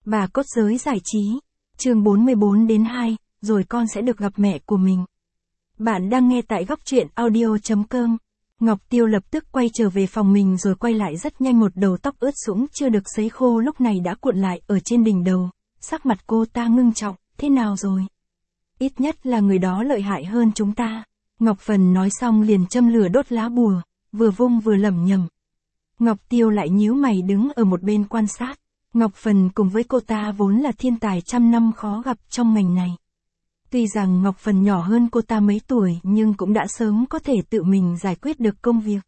Bà cốt giới giải trí. Chương 44-2, rồi con sẽ được gặp mẹ của mình. Bạn đang nghe tại góc truyện audio.com. Ngọc Tiêu lập tức quay trở về phòng mình rồi quay lại rất nhanh, một đầu tóc ướt sũng chưa được sấy khô lúc này đã cuộn lại ở trên đỉnh đầu. Sắc mặt cô ta ngưng trọng, thế nào rồi? Ít nhất là người đó lợi hại hơn chúng ta. Ngọc Phần nói xong liền châm lửa đốt lá bùa, vừa vung vừa lẩm nhẩm. Ngọc Tiêu lại nhíu mày đứng ở một bên quan sát. Ngọc Phần cùng với cô ta vốn là thiên tài trăm năm khó gặp trong ngành này. Tuy rằng Ngọc Phần nhỏ hơn cô ta mấy tuổi nhưng cũng đã sớm có thể tự mình giải quyết được công việc.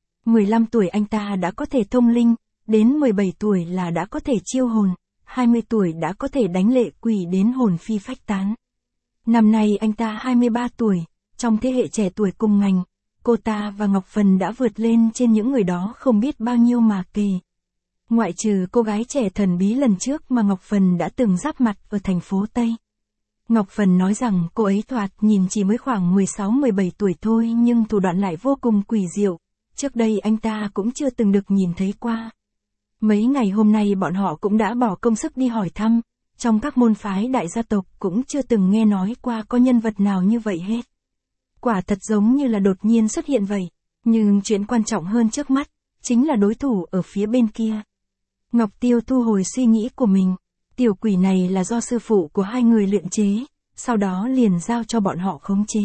15 tuổi anh ta đã có thể thông linh, đến 17 tuổi là đã có thể chiêu hồn, 20 tuổi đã có thể đánh lệ quỷ đến hồn phi phách tán. Năm nay anh ta 23 tuổi, trong thế hệ trẻ tuổi cùng ngành, cô ta và Ngọc Phần đã vượt lên trên những người đó không biết bao nhiêu mà kể. Ngoại trừ cô gái trẻ thần bí lần trước mà Ngọc Phần đã từng giáp mặt ở thành phố Tây. Ngọc Phần nói rằng cô ấy thoạt nhìn chỉ mới khoảng 16-17 tuổi thôi nhưng thủ đoạn lại vô cùng quỷ diệu, trước đây anh ta cũng chưa từng được nhìn thấy qua. Mấy ngày hôm nay bọn họ cũng đã bỏ công sức đi hỏi thăm, trong các môn phái đại gia tộc cũng chưa từng nghe nói qua có nhân vật nào như vậy hết. Quả thật giống như là đột nhiên xuất hiện vậy, nhưng chuyện quan trọng hơn trước mắt, chính là đối thủ ở phía bên kia. Ngọc Tiêu thu hồi suy nghĩ của mình, tiểu quỷ này là do sư phụ của hai người luyện chế, sau đó liền giao cho bọn họ khống chế.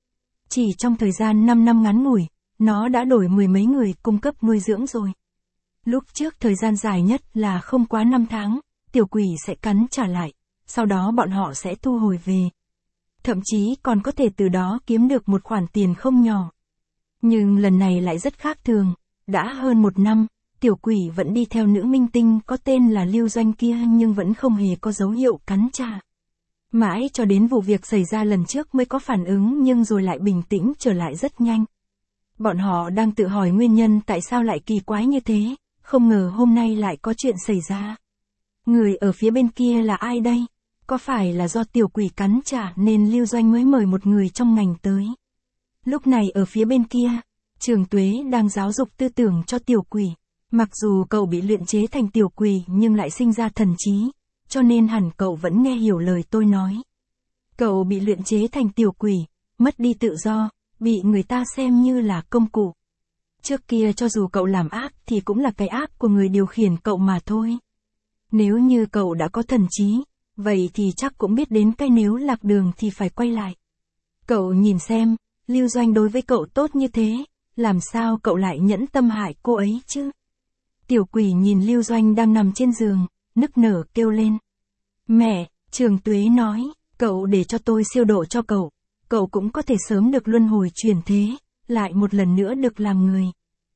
Chỉ trong thời gian 5 năm ngắn ngủi, nó đã đổi 10 mấy người cung cấp nuôi dưỡng rồi. Lúc trước thời gian dài nhất là không quá 5 tháng, tiểu quỷ sẽ cắn trả lại, sau đó bọn họ sẽ thu hồi về. Thậm chí còn có thể từ đó kiếm được một khoản tiền không nhỏ. Nhưng lần này lại rất khác thường, đã hơn 1 năm, tiểu quỷ vẫn đi theo nữ minh tinh có tên là Lưu Doanh kia nhưng vẫn không hề có dấu hiệu cắn trả. Mãi cho đến vụ việc xảy ra lần trước mới có phản ứng nhưng rồi lại bình tĩnh trở lại rất nhanh. Bọn họ đang tự hỏi nguyên nhân tại sao lại kỳ quái như thế, không ngờ hôm nay lại có chuyện xảy ra. Người ở phía bên kia là ai đây? Có phải là do tiểu quỷ cắn trả nên Lưu Doanh mới mời một người trong ngành tới? Lúc này ở phía bên kia, Trường Tuế đang giáo dục tư tưởng cho tiểu quỷ. Mặc dù cậu bị luyện chế thành tiểu quỷ nhưng lại sinh ra thần trí, cho nên hẳn cậu vẫn nghe hiểu lời tôi nói. Cậu bị luyện chế thành tiểu quỷ, mất đi tự do, bị người ta xem như là công cụ. Trước kia cho dù cậu làm ác thì cũng là cái ác của người điều khiển cậu mà thôi. Nếu như cậu đã có thần trí, vậy thì chắc cũng biết đến cái nếu lạc đường thì phải quay lại. Cậu nhìn xem, Lưu Doanh đối với cậu tốt như thế, làm sao cậu lại nhẫn tâm hại cô ấy chứ? Tiểu quỷ nhìn Lưu Doanh đang nằm trên giường, nức nở kêu lên. Mẹ, Trường Tuế nói, cậu để cho tôi siêu độ cho cậu cũng có thể sớm được luân hồi chuyển thế, lại một lần nữa được làm người.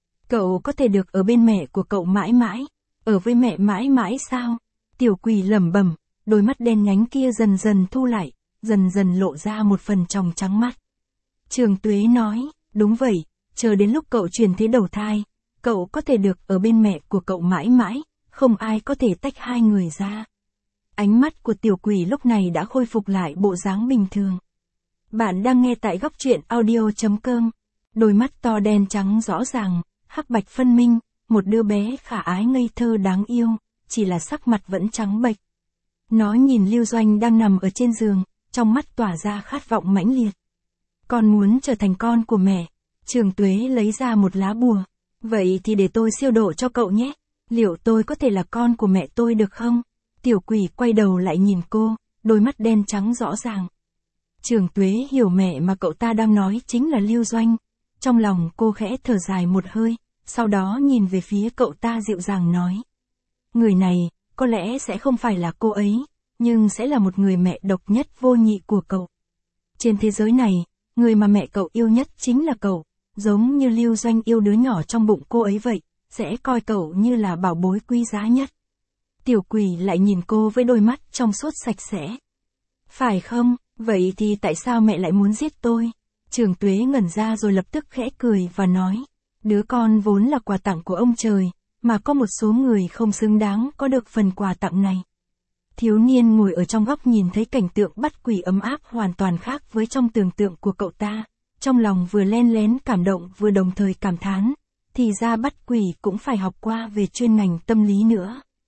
Cậu có thể được ở bên mẹ của cậu mãi mãi, ở với mẹ mãi mãi sao? Tiểu quỷ lẩm bẩm, đôi mắt đen nhánh kia dần dần thu lại, dần dần lộ ra một phần tròng trắng mắt. Trường Tuế nói, đúng vậy, chờ đến lúc cậu chuyển thế đầu thai, cậu có thể được ở bên mẹ của cậu mãi mãi, không ai có thể tách hai người ra. Ánh mắt của tiểu quỷ lúc này đã khôi phục lại bộ dáng bình thường. Bạn đang nghe tại góc truyện audio.com. Đôi mắt to đen trắng rõ ràng, hắc bạch phân minh, một đứa bé khả ái ngây thơ đáng yêu, chỉ là sắc mặt vẫn trắng bệch. Nó nhìn Lưu Doanh đang nằm ở trên giường, trong mắt tỏa ra khát vọng mãnh liệt. Con muốn trở thành con của mẹ. Trường Tuế lấy ra một lá bùa. Vậy thì để tôi siêu độ cho cậu nhé. Liệu tôi có thể là con của mẹ tôi được không? Tiểu quỷ quay đầu lại nhìn cô, đôi mắt đen trắng rõ ràng. Trường Tuế hiểu mẹ mà cậu ta đang nói chính là Lưu Doanh. Trong lòng cô khẽ thở dài một hơi, sau đó nhìn về phía cậu ta dịu dàng nói. Người này, có lẽ sẽ không phải là cô ấy, nhưng sẽ là một người mẹ độc nhất vô nhị của cậu. Trên thế giới này, người mà mẹ cậu yêu nhất chính là cậu, giống như Lưu Doanh yêu đứa nhỏ trong bụng cô ấy vậy, sẽ coi cậu như là bảo bối quý giá nhất. Tiểu quỷ lại nhìn cô với đôi mắt trong suốt sạch sẽ. Phải không, vậy thì tại sao mẹ lại muốn giết tôi? Trường Tuế ngẩn ra rồi lập tức khẽ cười và nói, đứa con vốn là quà tặng của ông trời, mà có một số người không xứng đáng có được phần quà tặng này. Thiếu niên ngồi ở trong góc nhìn thấy cảnh tượng bắt quỷ ấm áp hoàn toàn khác với trong tưởng tượng của cậu ta, trong lòng vừa len lén cảm động vừa đồng thời cảm thán, thì ra bắt quỷ cũng phải học qua về chuyên ngành tâm lý nữa.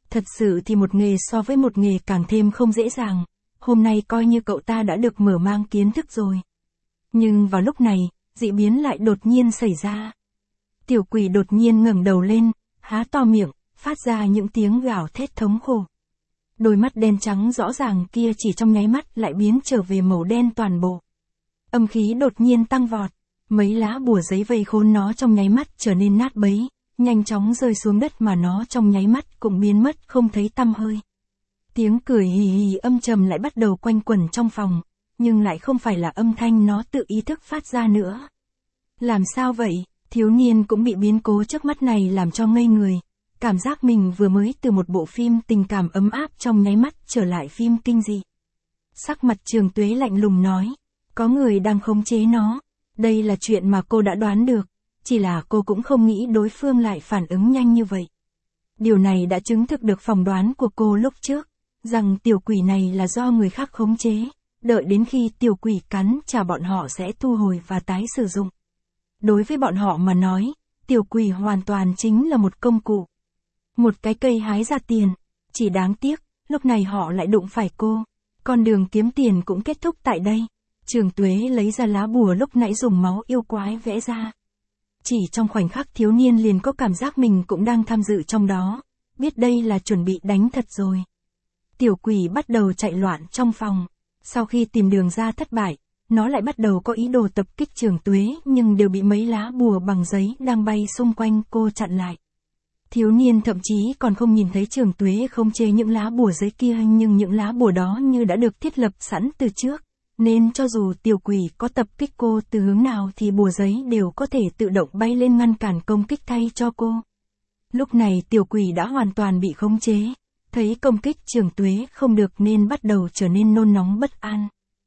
Thật sự thì một nghề so với một nghề càng thêm không dễ dàng, hôm nay coi như cậu ta đã được mở mang kiến thức rồi. Nhưng vào lúc này, dị biến lại đột nhiên xảy ra. Tiểu quỷ đột nhiên ngẩng đầu lên, há to miệng, phát ra những tiếng gào thét thống khổ. Đôi mắt đen trắng rõ ràng kia chỉ trong nháy mắt lại biến trở về màu đen toàn bộ. Âm khí đột nhiên tăng vọt, mấy lá bùa giấy vây khốn nó trong nháy mắt trở nên nát bấy, nhanh chóng rơi xuống đất mà nó trong nháy mắt cũng biến mất không thấy tăm hơi. Tiếng cười hì hì âm trầm lại bắt đầu quanh quẩn trong phòng, nhưng lại không phải là âm thanh nó tự ý thức phát ra nữa. Làm sao vậy? Thiếu niên cũng bị biến cố trước mắt này làm cho ngây người, cảm giác mình vừa mới từ một bộ phim tình cảm ấm áp trong nháy mắt trở lại phim kinh dị. Sắc mặt Trường Tuế lạnh lùng nói, có người đang khống chế nó, đây là chuyện mà cô đã đoán được, chỉ là cô cũng không nghĩ đối phương lại phản ứng nhanh như vậy. Điều này đã chứng thực được phỏng đoán của cô lúc trước, rằng tiểu quỷ này là do người khác khống chế, đợi đến khi tiểu quỷ cắn trả bọn họ sẽ thu hồi và tái sử dụng. Đối với bọn họ mà nói, tiểu quỷ hoàn toàn chính là một công cụ. Một cái cây hái ra tiền, chỉ đáng tiếc, lúc này họ lại đụng phải cô. Con đường kiếm tiền cũng kết thúc tại đây. Trường Tuế lấy ra lá bùa lúc nãy dùng máu yêu quái vẽ ra. Chỉ trong khoảnh khắc thiếu niên liền có cảm giác mình cũng đang tham dự trong đó, biết đây là chuẩn bị đánh thật rồi. Tiểu quỷ bắt đầu chạy loạn trong phòng, sau khi tìm đường ra thất bại, nó lại bắt đầu có ý đồ tập kích Trường Tuế nhưng đều bị mấy lá bùa bằng giấy đang bay xung quanh cô chặn lại. Thiếu niên thậm chí còn không nhìn thấy Trường Tuế không chê những lá bùa giấy kia nhưng những lá bùa đó như đã được thiết lập sẵn từ trước, nên cho dù tiểu quỷ có tập kích cô từ hướng nào thì bùa giấy đều có thể tự động bay lên ngăn cản công kích thay cho cô. Lúc này tiểu quỷ đã hoàn toàn bị khống chế, thấy công kích Trường Tuế không được nên bắt đầu trở nên nôn nóng bất an.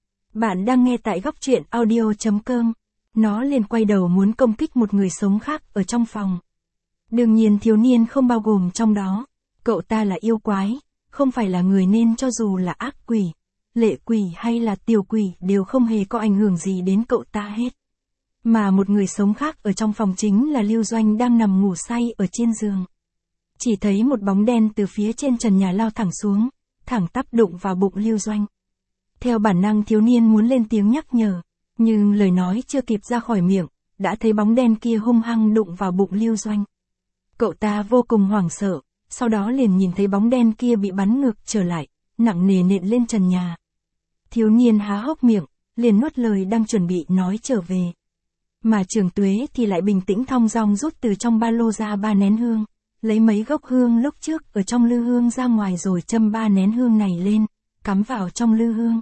Bạn đang nghe tại góc truyện audio.com, nó liền quay đầu muốn công kích một người sống khác ở trong phòng. Đương nhiên thiếu niên không bao gồm trong đó, cậu ta là yêu quái, không phải là người nên cho dù là ác quỷ, lệ quỷ hay là tiểu quỷ đều không hề có ảnh hưởng gì đến cậu ta hết. Mà một người sống khác ở trong phòng chính là Lưu Doanh đang nằm ngủ say ở trên giường. Chỉ thấy một bóng đen từ phía trên trần nhà lao thẳng xuống, thẳng tắp đụng vào bụng Lưu Doanh. Theo bản năng thiếu niên muốn lên tiếng nhắc nhở, nhưng lời nói chưa kịp ra khỏi miệng, đã thấy bóng đen kia hung hăng đụng vào bụng Lưu Doanh. Cậu ta vô cùng hoảng sợ, sau đó liền nhìn thấy bóng đen kia bị bắn ngược trở lại, nặng nề nện lên trần nhà. Thiếu niên há hốc miệng, liền nuốt lời đang chuẩn bị nói trở về. Mà Trường Tuế thì lại bình tĩnh thong dong rút từ trong ba lô ra 3 nén hương, lấy mấy gốc hương lúc trước ở trong lư hương ra ngoài rồi châm 3 nén hương này lên, cắm vào trong lư hương.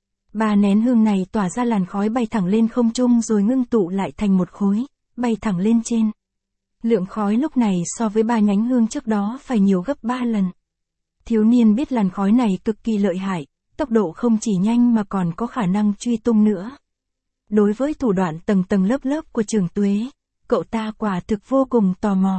3 nén hương này tỏa ra làn khói bay thẳng lên không trung rồi ngưng tụ lại thành một khối, bay thẳng lên trên. Lượng khói lúc này so với 3 nhánh hương trước đó phải nhiều gấp 3 lần. Thiếu niên biết làn khói này cực kỳ lợi hại, tốc độ không chỉ nhanh mà còn có khả năng truy tung nữa. Đối với thủ đoạn tầng tầng lớp lớp của Trường Tuế, cậu ta quả thực vô cùng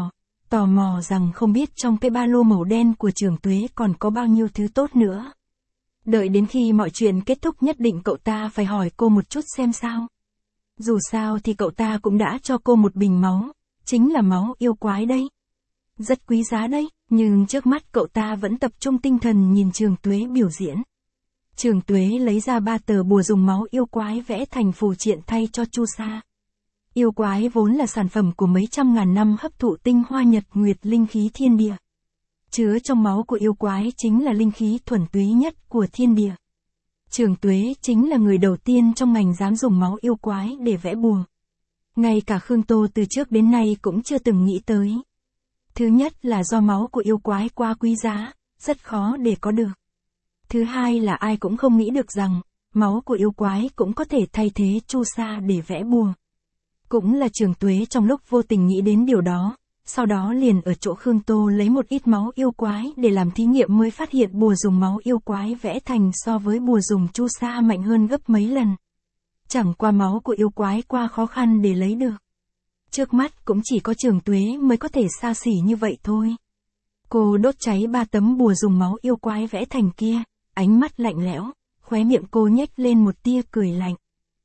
tò mò rằng không biết trong cái ba lô màu đen của Trường Tuế còn có bao nhiêu thứ tốt nữa. Đợi đến khi mọi chuyện kết thúc nhất định cậu ta phải hỏi cô một chút xem sao. Dù sao thì cậu ta cũng đã cho cô một bình máu, chính là máu yêu quái đây. Rất quý giá đấy, nhưng trước mắt cậu ta vẫn tập trung tinh thần nhìn Trường Tuế biểu diễn. Trường Tuế lấy ra 3 tờ bùa dùng máu yêu quái vẽ thành phù triện thay cho Chu Sa. Yêu quái vốn là sản phẩm của mấy trăm ngàn năm hấp thụ tinh hoa nhật nguyệt linh khí thiên địa. Chứa trong máu của yêu quái chính là linh khí thuần túy nhất của thiên địa. Trường Tuế chính là người đầu tiên trong ngành dám dùng máu yêu quái để vẽ bùa. Ngay cả Khương Tô từ trước đến nay cũng chưa từng nghĩ tới. Thứ nhất là do máu của yêu quái quá quý giá, rất khó để có được. Thứ hai là ai cũng không nghĩ được rằng, máu của yêu quái cũng có thể thay thế Chu Sa để vẽ bùa. Cũng là Trường Tuế trong lúc vô tình nghĩ đến điều đó, sau đó liền ở chỗ Khương Tô lấy một ít máu yêu quái để làm thí nghiệm mới phát hiện bùa dùng máu yêu quái vẽ thành so với bùa dùng Chu Sa mạnh hơn gấp mấy lần. Chẳng qua máu của yêu quái qua khó khăn để lấy được. Trước mắt cũng chỉ có Trường Tuế mới có thể xa xỉ như vậy thôi. Cô đốt cháy 3 tấm bùa dùng máu yêu quái vẽ thành kia, ánh mắt lạnh lẽo, khóe miệng cô nhếch lên một tia cười lạnh.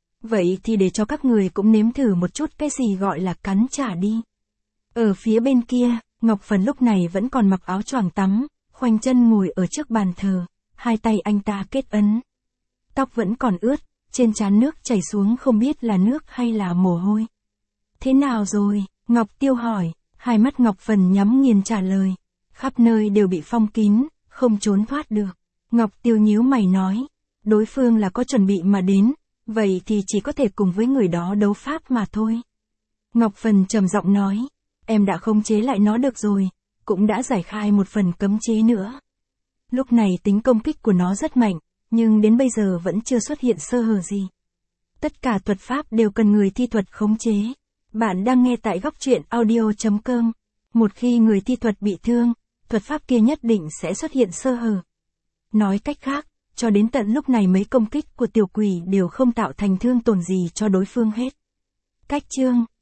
Vậy thì để cho các người cũng nếm thử một chút cái gì gọi là cắn trả đi. Ở phía bên kia, Ngọc Phần lúc này vẫn còn mặc áo choàng tắm, khoanh chân ngồi ở trước bàn thờ, hai tay anh ta kết ấn. Tóc vẫn còn ướt, trên trán nước chảy xuống không biết là nước hay là mồ hôi. Thế nào rồi? Ngọc Tiêu hỏi, hai mắt Ngọc Phần nhắm nghiền trả lời. Khắp nơi đều bị phong kín, không trốn thoát được. Ngọc Tiêu nhíu mày nói, đối phương là có chuẩn bị mà đến, vậy thì chỉ có thể cùng với người đó đấu pháp mà thôi. Ngọc Phần trầm giọng nói, em đã khống chế lại nó được rồi, cũng đã giải khai một phần cấm chế nữa. Lúc này tính công kích của nó rất mạnh, nhưng đến bây giờ vẫn chưa xuất hiện sơ hở gì. Tất cả thuật pháp đều cần người thi thuật khống chế. Bạn đang nghe tại góc truyện audio.com. Một khi người thi thuật bị thương, thuật pháp kia nhất định sẽ xuất hiện sơ hở. Nói cách khác, cho đến tận lúc này mấy công kích của tiểu quỷ đều không tạo thành thương tổn gì cho đối phương hết. Cách chương